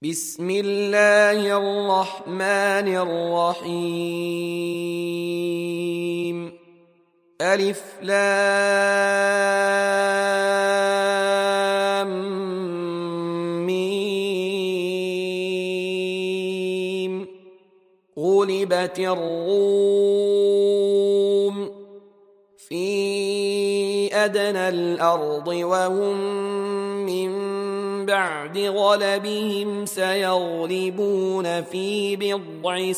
بسم الله الرحمن الرحيم. ألف لام ميم. غلبت الروم في أدنى الأرض وهم من بعد غلبهم سيغلبون في بضع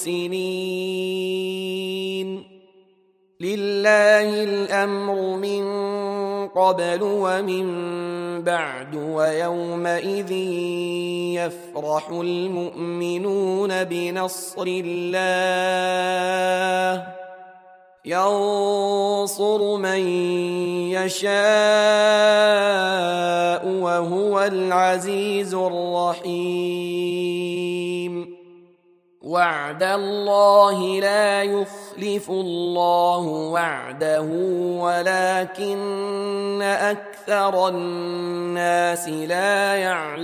سنين. لله الأمر من قبل ومن بعد ويومئذ يفرح المؤمنون بنصر الله ينصر من يشاء وهو العزيز الرحيم. وعد الله لا يخلف الله وعده ولكن أكثر الناس لا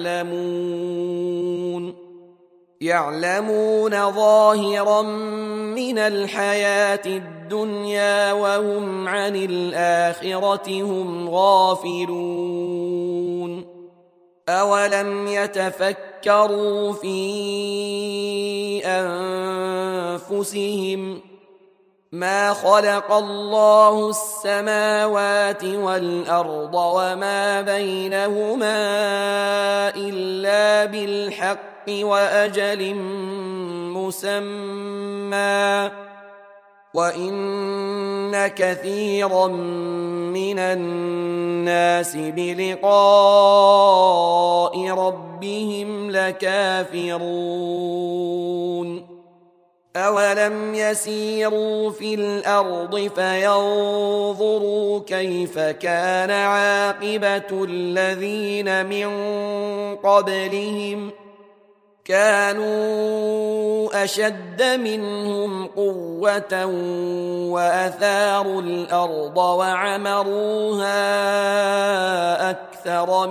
يعلمون ظاهرا من الحياة الدنيا وهم عن الآخرة هم غافلون. أولم يتفكروا في أنفسهم ما خلق الله السماوات والأرض وما بينهما إلا بالحق وأجل مسمى وإن كثيرا من الناس بلقاء ربهم لكافرون. أولم يسيروا في الأرض فينظروا كيف كان عاقبة الذين من قبلهم كانوا أشد منهم قوة وأثاروا الأرض وعمروها أكثر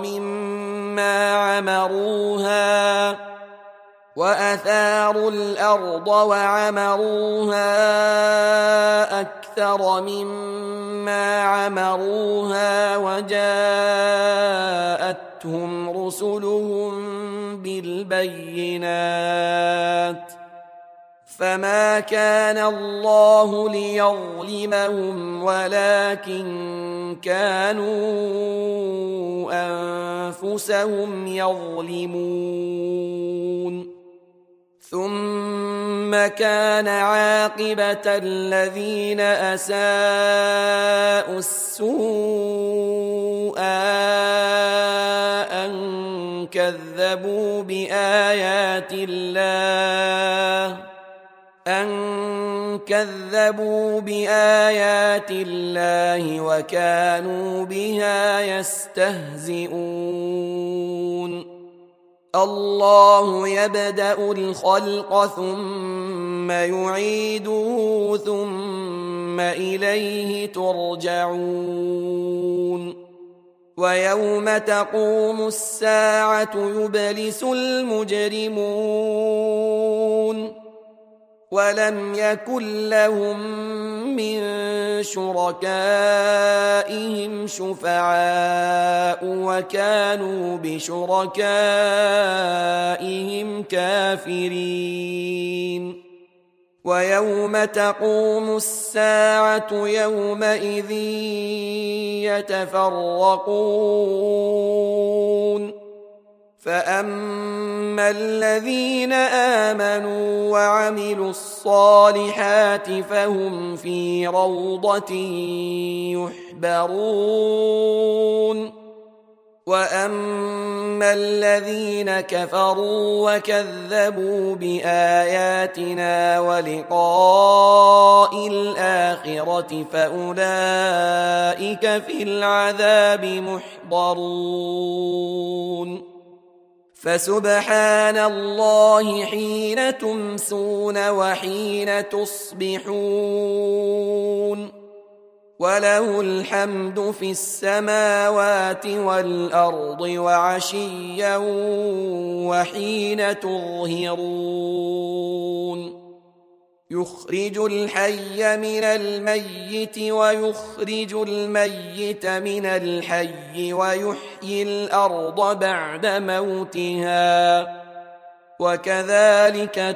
مما عمروها وجاءتهم رسلهم بالبينات فما كان الله ليظلمهم ولكن كانوا أنفسهم يظلمون. ثم كان عاقبة الذين أساءوا السوء أن كذبوا بآيات الله وكانوا بها يستهزئون. الله يبدأ الخلق ثم يعيده ثم إليه ترجعون. ويوم تقوم الساعة يبلس المجرمون ولم يكن لهم من شركائهم شفعاء وكانوا بشركائهم كافرين. ويوم تقوم الساعة يومئذ يتفرقون فأما الذين آمنوا وعملوا الصالحات فهم في روضة يحبرون. وأما الذين كفروا وكذبوا بآياتنا ولقاء الآخرة فأولئك في العذاب محضرون. فسبحان الله حين تمسون وحين تصبحون وله الحمد في السماوات والأرض وعشيا وحين تظهرون يخرج الحي من الميت ويخرج الميت من الحي ويحيي الأرض بعد موتها وكذلك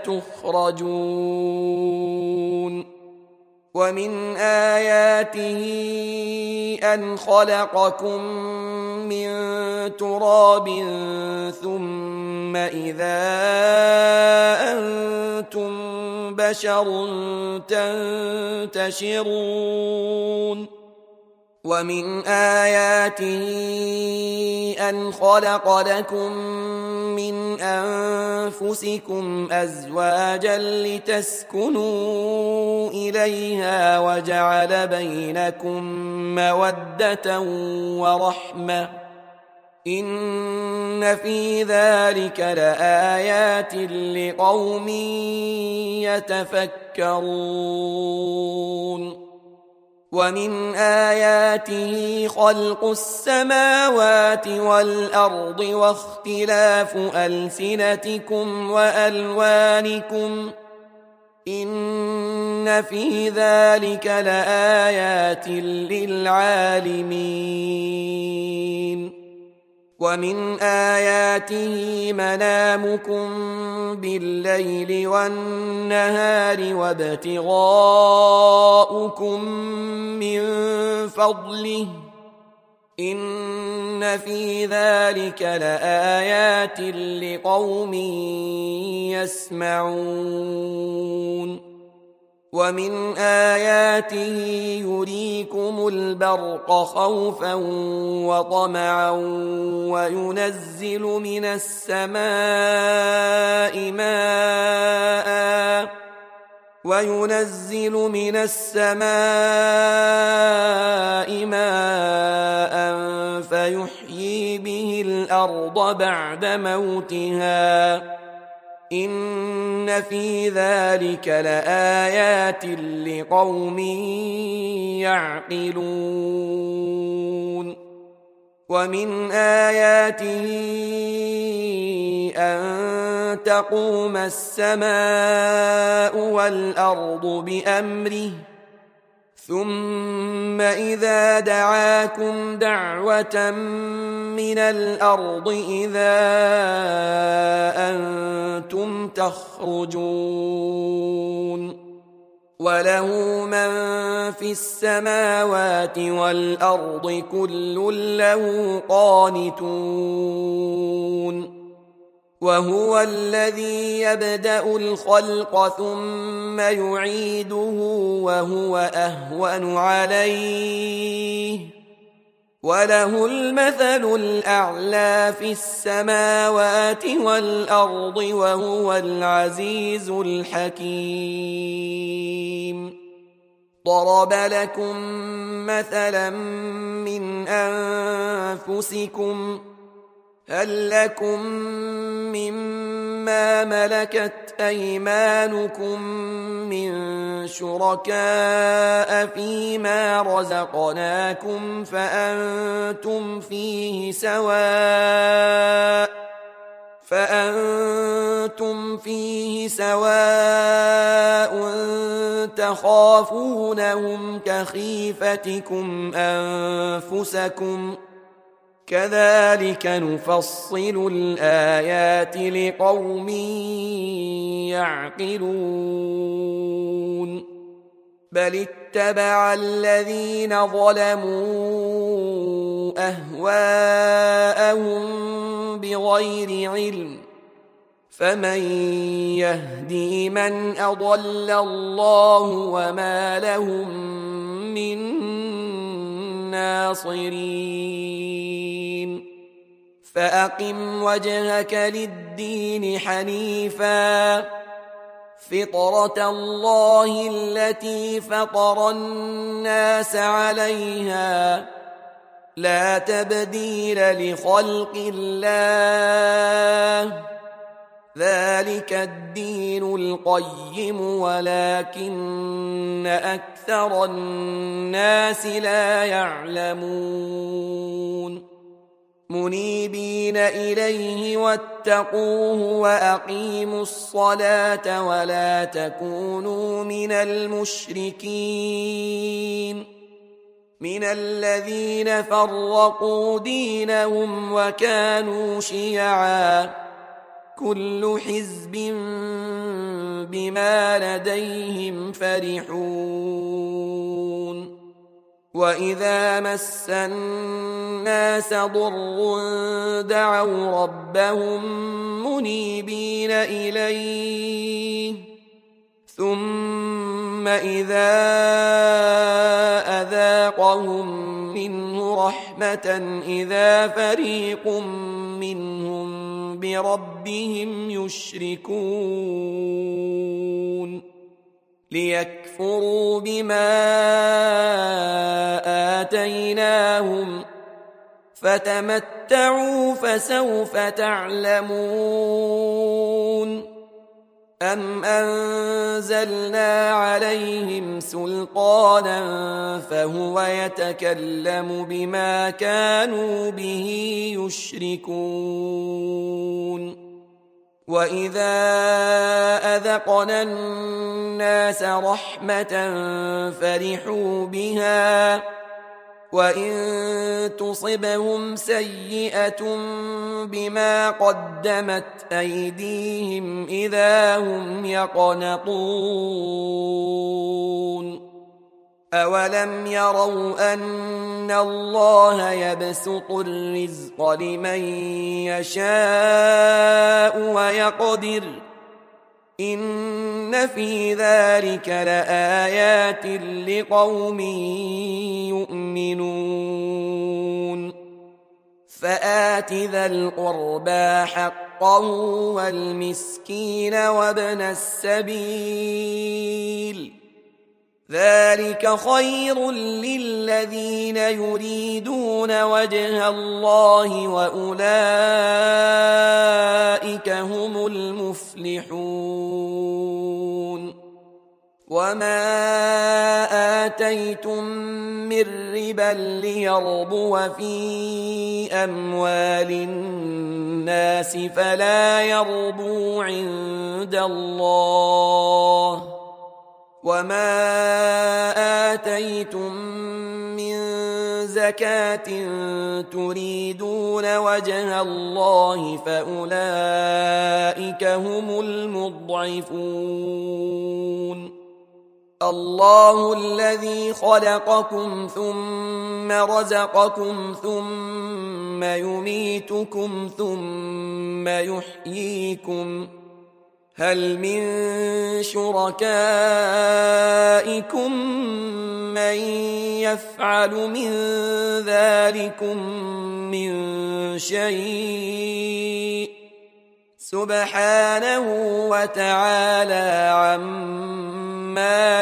تخرجون ومن آياته أن خلقكم من تراب ثم إذا أنتم بشر تنتشرون ومن آياته أن خلق لكم من أنفسكم أزواجا لتسكنوا إليها وجعل بينكم مودة ورحمة إن في ذلك لآيات لقوم يتفكرون ومن آياته خلق السماوات والأرض واختلاف ألسنتكم وألوانكم إن في ذلك لآيات للعالمين ومن آياته منامكم بالليل والنهار وابتغاؤكم من فضله إن في ذلك لآيات لقوم يسمعون ومن آياته يريكم البرق خوفا وطمعا وينزل من السماء ماء فيحيي به الأرض بعد موتها إن في ذلك لآيات لقوم يعقلون ومن آياته أن تقوم السماء والأرض بأمره ثم إذا دعاكم دعوة من الأرض إذا أنتم تخرجون وله من في السماوات والأرض كل له قانتون وهو الذي يبدأ الخلق ثم يعيده وهو أهون عليه وله المثل الأعلى في السماوات والأرض وهو العزيز الحكيم ضرب لكم مثلا من أنفسكم هل لكم مما ملكت أيمانكم من شركاء فيما رزقناكم فأنتم فيه سواء تخافونهم كخيفتكم أنفسكم كذلك نفصل الآيات لقوم يعقلون بل اتبع الذين ظلموا أهواءهم بغير علم فمن يهدي من أضل الله وما لهم من ناصرين فأقم وجهك للدين حنيفا فطرة الله التي فطر الناس عليها لا تبديل لخلق الله ذلك الدين القيم ولكن أكثر الناس لا يعلمون منيبين إليه واتقوه وأقيموا الصلاة ولا تكونوا من المشركين من الذين فرقوا دينهم وكانوا شيعا كل حزب بما لديهم فرحون وإذا مس الناس ضر دعوا ربهم منيبين إليه ثم إذا أذاقهم منه رحمة إذا فريق منهم بربهم يشركون ليكفروا بما آتيناهم فتمتعوا فسوف تعلمون أم أنزلنا عليهم سلطانا فهو يتكلم بما كانوا به يشركون وإذا أذقنا الناس رحمة فرحوا بها وإن تصبهم سيئة بما قدمت أيديهم إذا هم يقنطون أولم يروا أن الله يبسط الرزق لمن يشاء ويقدر إن في ذلك لآيات لقوم يؤمنون فآت ذا القربى حقه والمسكين وابن السبيل ذلك خير للذين يريدون وجه الله وأولئك هم المفلحون وما آتيتم من ربا ليربو في أموال الناس فلا يربو عند الله وما آتيتم من زكاة تريدون وجه الله فأولئك هم المضعفون الله الذي خلقكم ثم رزقكم ثم يميتكم ثم يحييكم هل من شركائكم من يفعل من ذلكم من شيء سبحانه وتعالى عما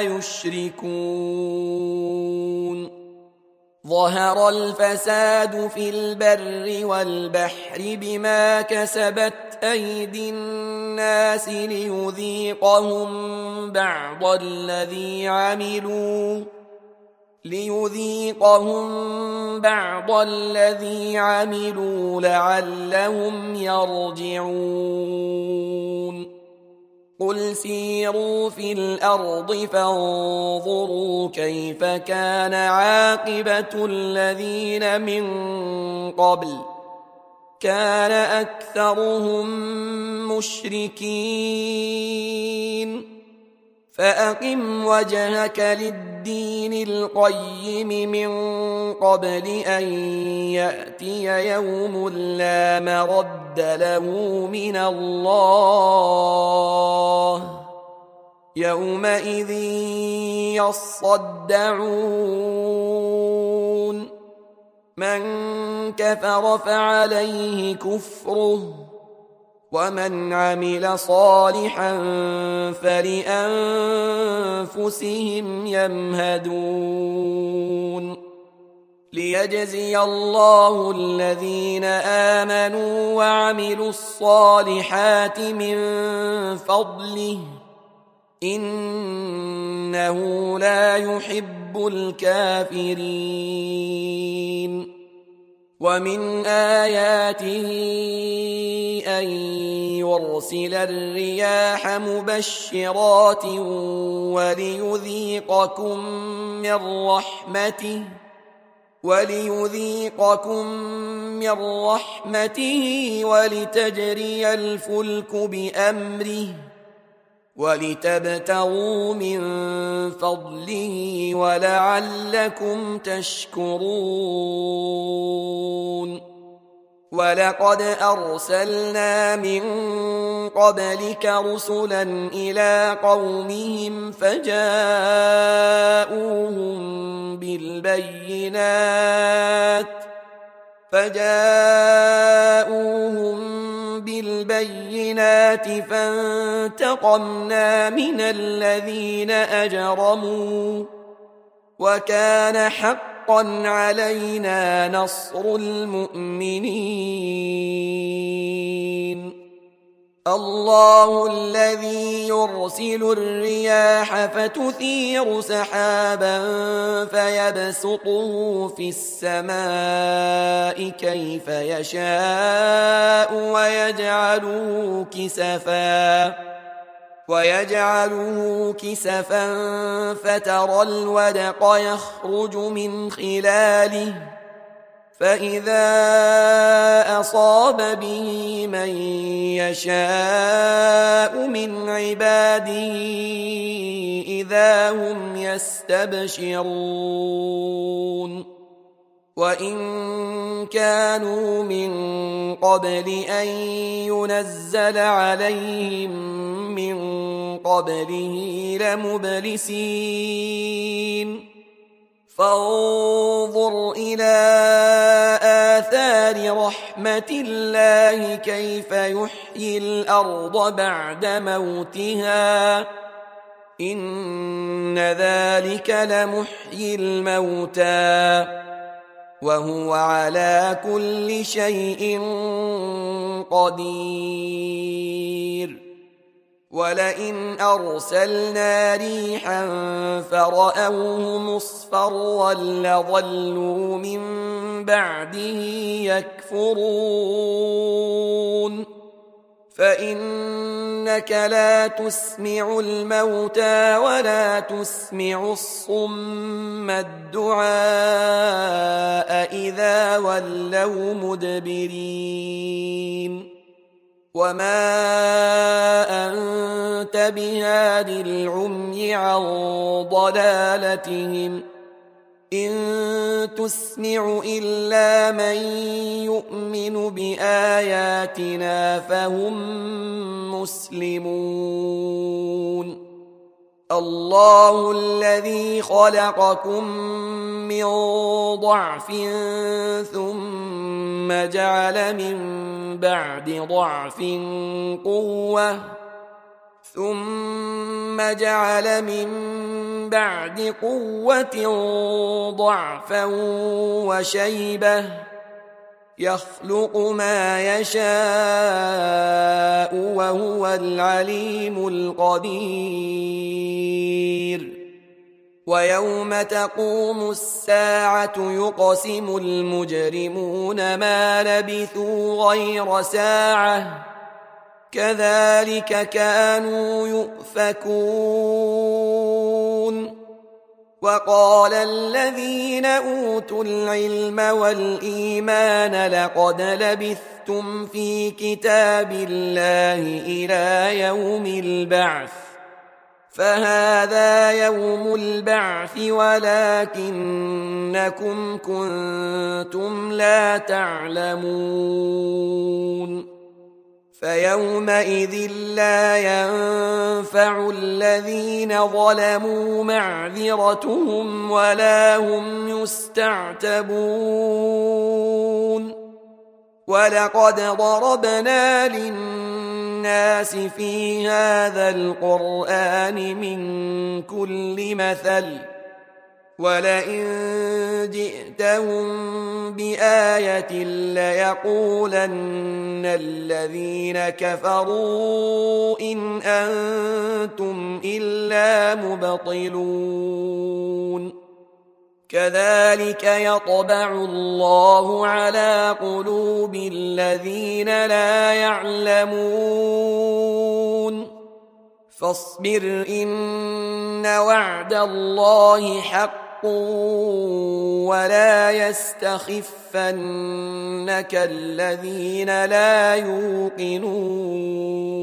يشركون ظهر الفساد في البر والبحر بما كسبت أيدي الناس ليذيقهم بعض الذي عملوا لعلهم يرجعون قل سيروا في الأرض فانظروا كيف كان عاقبة الذين من قبل كان أكثرهم مشركين فأقم وجهك للدين القيم من قبل أن يأتي يوم لا مرد له من الله يومئذ يصدعون من كفر فعليه كفره ومن عمل صالحا فلأنفسهم يمهدون ليجزي الله الذين آمنوا وعملوا الصالحات من فضله إنه لا يحب الكافرين ومن آياته أن يرسل الرياح مبشرات وليذيقكم من رحمته ولتجري الفلك بأمره ولتبتغوا من فضله ولعلكم تشكرون ولقد أرسلنا من قبلك رسلا إلى قومهم فجاءوهم بالبينات فانتقمنا من الذين أجرموا وكان حقا علينا نصر المؤمنين الله الذي يرسل الرياح فتثير سحابا فيبسطه في السماء كيف يشاء ويجعله كسفا فترى الودق يخرج من خلاله فإذا أصاب به من يشاء من عباده إذا هم يستبشرون وإن كانوا من قبل أن ينزل عليهم من قبله لمبلسين فانظر إلى آثار رحمة الله كيف يحيي الأرض بعد موتها إن ذلك لمحيي الموتى وهو على كل شيء قدير ولئن أرسلنا ريحا فرأوه مصفرا لظلوا من بعده يكفرون فإنك لا تسمع الموتى ولا تسمع الصم الدعاء إذا ولوا مدبرين وما أنت بهاد العمي عن ضلالتهم إن تسمع إلا من يؤمن بآياتنا فهم مسلمون الله الذي خلقكم من ضعف ثم جعل من بعد ضعف قوة ضعفا وشيبة يخلق ما يشاء وهو العليم القدير ويوم تقوم الساعة يقسم المجرمون ما لبثوا غير ساعة كذلك كانوا يؤفكون وقال الذين أوتوا العلم والإيمان لقد لبثتم في كتاب الله إلى يوم البعث فهذا يوم البعث ولكنكم كنتم لا تعلمون فيومئذ لا ينفع الذين ظلموا معذرتهم ولا هم يستعتبون ولقد ضربنا للناس في هذا القرآن من كل مثل ولئن جئتهم بآية ليقولن الذين كفروا إن أنتم إلا مبطلون كذلك يطبع الله على قلوب الذين لا يعلمون فاصبر إن وعد الله حق ولا يستخفنك الذين لا يوقنون